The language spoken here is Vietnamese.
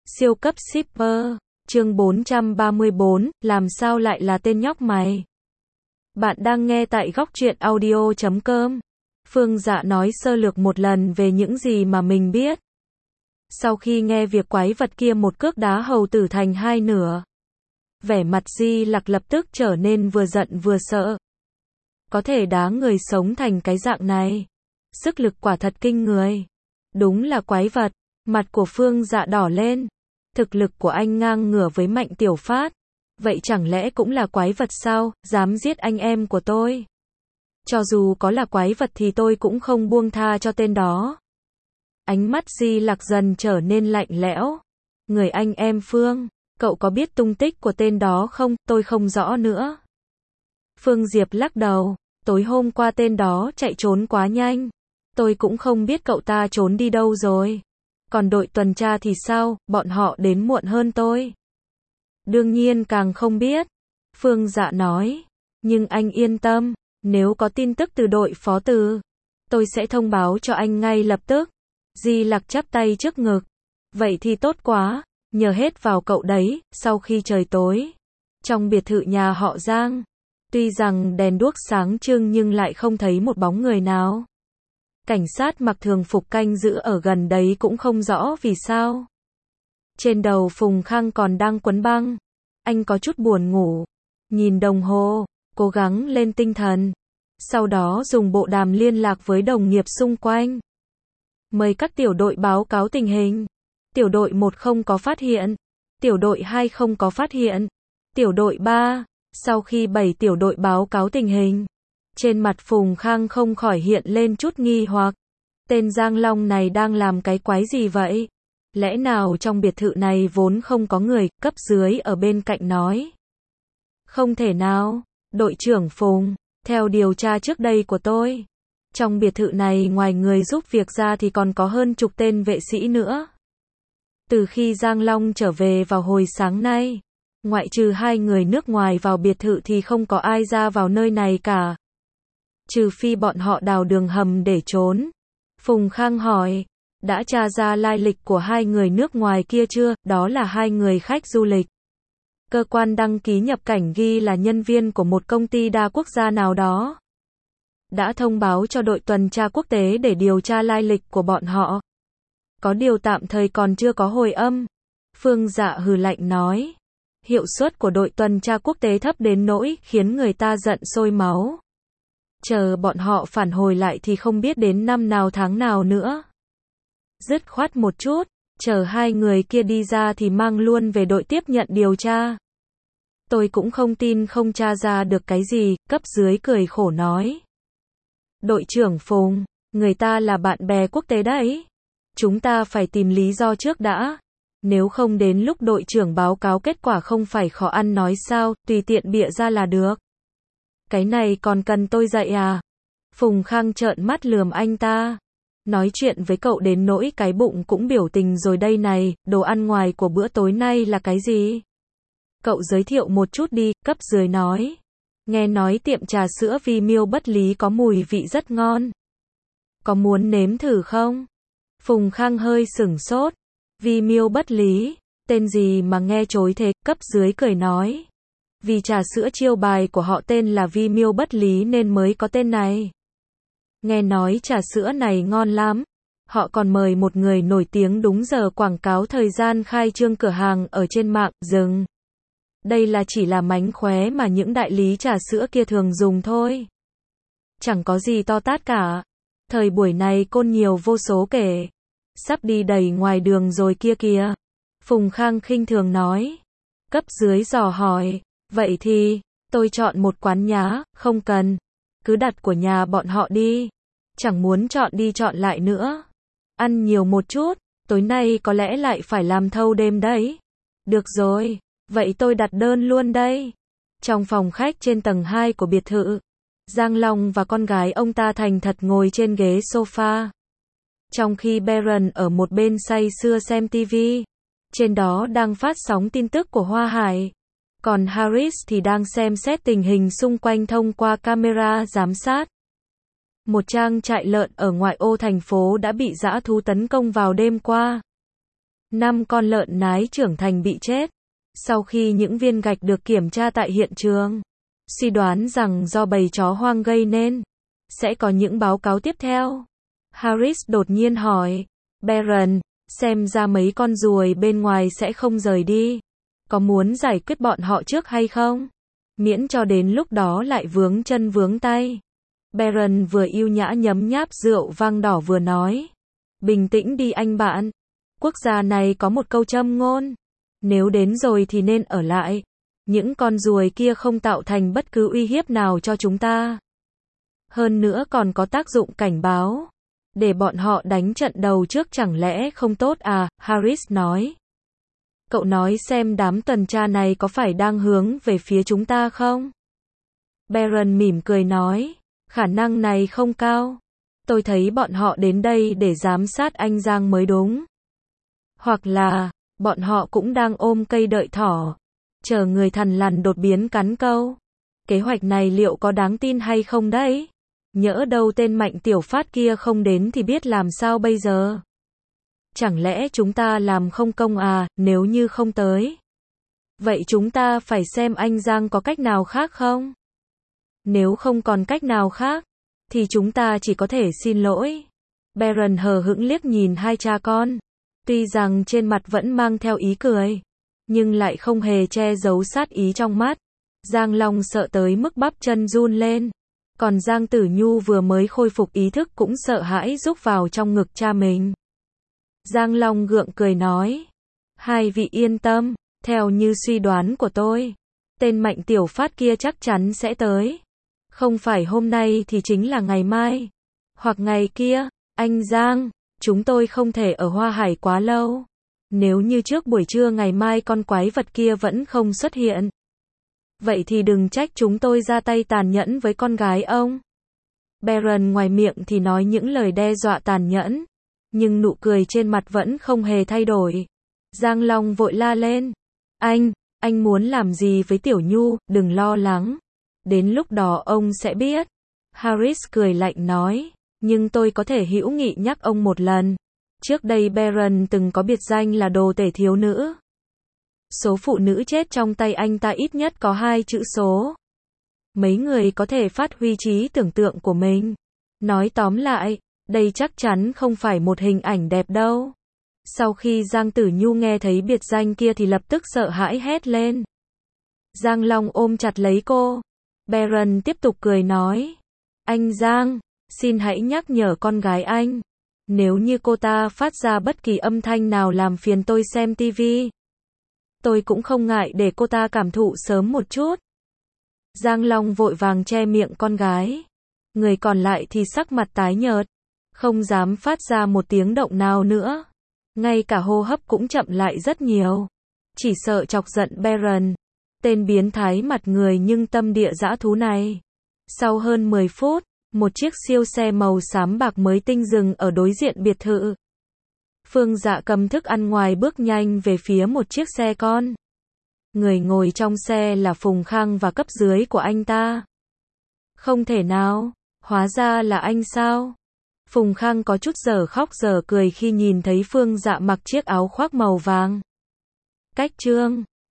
Siêu cấp shipper, chương 434, làm sao lại là tên nhóc mày? Bạn đang nghe tại góc truyện audio.com. Phương Dạ nói sơ lược một lần về những gì mà mình biết. Sau khi nghe việc quái vật kia một cước đá hầu tử thành hai nửa, vẻ mặt Di Lặc lập tức trở nên vừa giận vừa sợ. Có thể đá người sống thành cái dạng này, sức lực quả thật kinh người. Đúng là quái vật. Mặt của Phương Dạ đỏ lên. Thực lực của anh ngang ngửa với Mạnh Tiểu Phát. Vậy chẳng lẽ cũng là quái vật sao, dám giết anh em của tôi? Cho dù có là quái vật thì tôi cũng không buông tha cho tên đó. Ánh mắt Di Lặc dần trở nên lạnh lẽo. Người anh em Phương, cậu có biết tung tích của tên đó không? Tôi không rõ nữa. Phương Diệp lắc đầu. Tối hôm qua tên đó chạy trốn quá nhanh. Tôi cũng không biết cậu ta trốn đi đâu rồi. Còn đội tuần tra thì sao, bọn họ đến muộn hơn tôi. Đương nhiên càng không biết. Phương Dạ nói. Nhưng anh yên tâm, nếu có tin tức từ đội phó từ, tôi sẽ thông báo cho anh ngay lập tức. Di Lặc chắp tay trước ngực. Vậy thì tốt quá, nhờ hết vào cậu đấy. Sau khi trời tối, trong biệt thự nhà họ Giang, tuy rằng đèn đuốc sáng trưng nhưng lại không thấy một bóng người nào. Cảnh sát mặc thường phục canh giữ ở gần đấy cũng không rõ vì sao. Trên đầu Phùng Khang còn đang quấn băng. Anh có chút buồn ngủ. Nhìn đồng hồ, cố gắng lên tinh thần. Sau đó dùng bộ đàm liên lạc với đồng nghiệp xung quanh. Mời các tiểu đội báo cáo tình hình. Tiểu đội 1 không có phát hiện. Tiểu đội 2 không có phát hiện. Tiểu đội 3, sau khi 7 tiểu đội báo cáo tình hình, trên mặt Phùng Khang không khỏi hiện lên chút nghi hoặc. Tên Giang Long này đang làm cái quái gì vậy? Lẽ nào trong biệt thự này vốn không có người? Cấp dưới ở bên cạnh nói. Không thể nào, đội trưởng Phùng, theo điều tra trước đây của tôi, trong biệt thự này ngoài người giúp việc ra thì còn có hơn chục tên vệ sĩ nữa. Từ khi Giang Long trở về vào hồi sáng nay, ngoại trừ 2 người nước ngoài vào biệt thự thì không có ai ra vào nơi này cả. Trừ phi bọn họ đào đường hầm để trốn. Phùng Khang hỏi, đã tra ra lai lịch của 2 người nước ngoài kia chưa? Đó là 2 người khách du lịch. Cơ quan đăng ký nhập cảnh ghi là nhân viên của một công ty đa quốc gia nào đó. Đã thông báo cho đội tuần tra quốc tế để điều tra lai lịch của bọn họ. Có điều tạm thời còn chưa có hồi âm. Phương Dạ hừ lạnh nói. Hiệu suất của đội tuần tra quốc tế thấp đến nỗi khiến người ta giận sôi máu. Chờ bọn họ phản hồi lại thì không biết đến năm nào tháng nào nữa. Dứt khoát một chút, chờ 2 người kia đi ra thì mang luôn về đội tiếp nhận điều tra. Tôi cũng không tin không tra ra được cái gì, cấp dưới cười khổ nói. Đội trưởng Phùng, người ta là bạn bè quốc tế đấy. Chúng ta phải tìm lý do trước đã. Nếu không đến lúc đội trưởng báo cáo kết quả không phải khó ăn nói sao, tùy tiện bịa ra là được. Cái này còn cần tôi dạy à? Phùng Khang trợn mắt lườm anh ta. Nói chuyện với cậu đến nỗi cái bụng cũng biểu tình rồi đây này, đồ ăn ngoài của bữa tối nay là cái gì? Cậu giới thiệu một chút đi, cấp dưới nói. Nghe nói tiệm trà sữa Vi Miêu Bất Lý có mùi vị rất ngon. Có muốn nếm thử không? Phùng Khang hơi sửng sốt. Vi Miêu Bất Lý, tên gì mà nghe chối thế, cấp dưới cười nói. Vì trà sữa chiêu bài của họ tên là Vi Miêu Bất Lý nên mới có tên này. Nghe nói trà sữa này ngon lắm. Họ còn mời một người nổi tiếng đúng giờ quảng cáo thời gian khai trương cửa hàng ở trên mạng, dừng. Đây là chỉ là mánh khóe mà những đại lý trà sữa kia thường dùng thôi. Chẳng có gì to tát cả. Thời buổi này côn nhiều vô số kể. Sắp đi đầy ngoài đường rồi kia kìa. Phùng Khang khinh thường nói. Cấp dưới dò hỏi. Vậy thì, tôi chọn một quán nhá, không cần. Cứ đặt của nhà bọn họ đi. Chẳng muốn chọn đi chọn lại nữa. Ăn nhiều một chút, tối nay có lẽ lại phải làm thâu đêm đấy. Được rồi, vậy tôi đặt đơn luôn đây. Trong phòng khách trên tầng 2 của biệt thự, Giang Long và con gái ông ta thành thật ngồi trên ghế sofa. Trong khi Baron ở một bên say sưa xem TV. Trên đó đang phát sóng tin tức của Hoa Hải. Còn Harris thì đang xem xét tình hình xung quanh thông qua camera giám sát. Một trang trại lợn ở ngoại ô thành phố đã bị dã thú tấn công vào đêm qua. 5 con lợn nái trưởng thành bị chết. Sau khi những viên gạch được kiểm tra tại hiện trường, suy đoán rằng do bầy chó hoang gây nên. Sẽ có những báo cáo tiếp theo. Harris đột nhiên hỏi. Baron, xem ra mấy con ruồi bên ngoài sẽ không rời đi. Có muốn giải quyết bọn họ trước hay không? Miễn cho đến lúc đó lại vướng chân vướng tay. Baron vừa yêu nhã nhấm nháp rượu vang đỏ vừa nói. Bình tĩnh đi anh bạn. Quốc gia này có một câu châm ngôn. Nếu đến rồi thì nên ở lại. Những con ruồi kia không tạo thành bất cứ uy hiếp nào cho chúng ta. Hơn nữa còn có tác dụng cảnh báo. Để bọn họ đánh trận đầu trước chẳng lẽ không tốt à, Harris nói. Cậu nói xem đám tuần tra này có phải đang hướng về phía chúng ta không? Baron mỉm cười nói. Khả năng này không cao. Tôi thấy bọn họ đến đây để giám sát anh Giang mới đúng. Hoặc là, bọn họ cũng đang ôm cây đợi thỏ. Chờ người thằn lằn đột biến cắn câu. Kế hoạch này liệu có đáng tin hay không đấy? Nhỡ đâu tên Mạnh Tiểu Phát kia không đến thì biết làm sao bây giờ? Chẳng lẽ chúng ta làm không công à, nếu như không tới? Vậy chúng ta phải xem anh Giang có cách nào khác không? Nếu không còn cách nào khác, thì chúng ta chỉ có thể xin lỗi. Baron hờ hững liếc nhìn hai cha con. Tuy rằng trên mặt vẫn mang theo ý cười, nhưng lại không hề che giấu sát ý trong mắt. Giang Long sợ tới mức bắp chân run lên. Còn Giang Tử Nhu vừa mới khôi phục ý thức cũng sợ hãi rúc vào trong ngực cha mình. Giang Long gượng cười nói. Hai vị yên tâm, theo như suy đoán của tôi, tên Mạnh Tiểu Phát kia chắc chắn sẽ tới. Không phải hôm nay thì chính là ngày mai. Hoặc ngày kia, anh Giang, chúng tôi không thể ở Hoa Hải quá lâu. Nếu như trước buổi trưa ngày mai con quái vật kia vẫn không xuất hiện. Vậy thì đừng trách chúng tôi ra tay tàn nhẫn với con gái ông. Baron ngoài miệng thì nói những lời đe dọa tàn nhẫn, nhưng nụ cười trên mặt vẫn không hề thay đổi. Giang Long vội la lên. Anh muốn làm gì với Tiểu Nhu, đừng lo lắng. Đến lúc đó ông sẽ biết. Harris cười lạnh nói. Nhưng tôi có thể hữu nghị nhắc ông một lần. Trước đây Baron từng có biệt danh là đồ tể thiếu nữ. Số phụ nữ chết trong tay anh ta ít nhất có 2 chữ số. Mấy người có thể phát huy trí tưởng tượng của mình. Nói tóm lại, đây chắc chắn không phải một hình ảnh đẹp đâu. Sau khi Giang Tử Nhu nghe thấy biệt danh kia thì lập tức sợ hãi hét lên. Giang Long ôm chặt lấy cô. Baron tiếp tục cười nói. Anh Giang, xin hãy nhắc nhở con gái anh. Nếu như cô ta phát ra bất kỳ âm thanh nào làm phiền tôi xem tivi, tôi cũng không ngại để cô ta cảm thụ sớm một chút. Giang Long vội vàng che miệng con gái. Người còn lại thì sắc mặt tái nhợt, không dám phát ra một tiếng động nào nữa. Ngay cả hô hấp cũng chậm lại rất nhiều. Chỉ sợ chọc giận Baron, tên biến thái mặt người nhưng tâm địa dã thú này. Sau hơn 10 phút, một chiếc siêu xe màu xám bạc mới tinh dừng ở đối diện biệt thự. Phương Dạ cầm thức ăn ngoài bước nhanh về phía một chiếc xe con. Người ngồi trong xe là Phùng Khang và cấp dưới của anh ta. Không thể nào, hóa ra là anh sao? Phùng Khang có chút dở khóc dở cười khi nhìn thấy Phương Dạ mặc chiếc áo khoác màu vàng. Cách trương.